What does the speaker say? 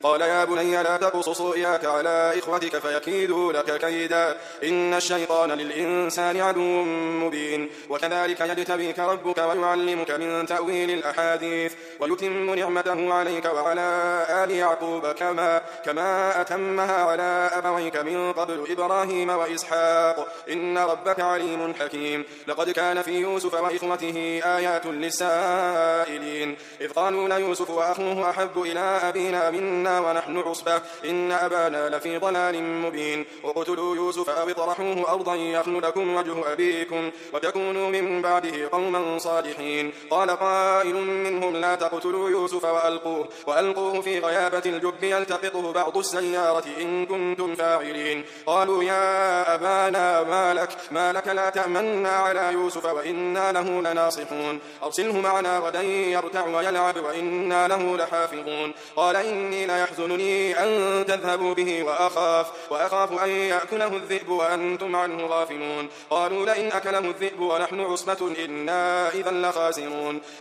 قال يا بني لا تقصص رؤياك على إخوتك فيكيدوا لك كيدا إن الشيطان للإنسان عدو مبين وكذلك يجتبيك ربك ويعلمك من تأويل الأحاديث ويتم نعمته عليك وعلى آل يعقوب كما أتمها على أبويك من قبل إبراهيم وإسحاق إن ربك عليم حكيم لقد كان في يوسف وإخوته آيات للسائلين إذ قالوا ليوسف وأخوه أحب إلى أبينا منا ونحن عصبة إن أبانا لفي ضلال مبين اقتلوا يوسف أو اطرحوه أرضا يخل لكم وجه أبيكم وتكونوا من بعده قوما صالحين قال قائل منهم لا تقتلوا يوسف وألقوه في غيابة الجب يلتقطه بعض السيارة إن كنتم فاعلين قالوا يا أبانا ما لك لا تأمنا على يوسف وإنا له لناصحون أرسله معنا غدا يرتع ويلعب وإنا له لحافظون قال إني ليحزنني أن تذهبوا به وأخاف أن يأكله الذئب وأنتم عنه غافلون قالوا لئن أكله الذئب ونحن عصبة إنا إذا لخاسرون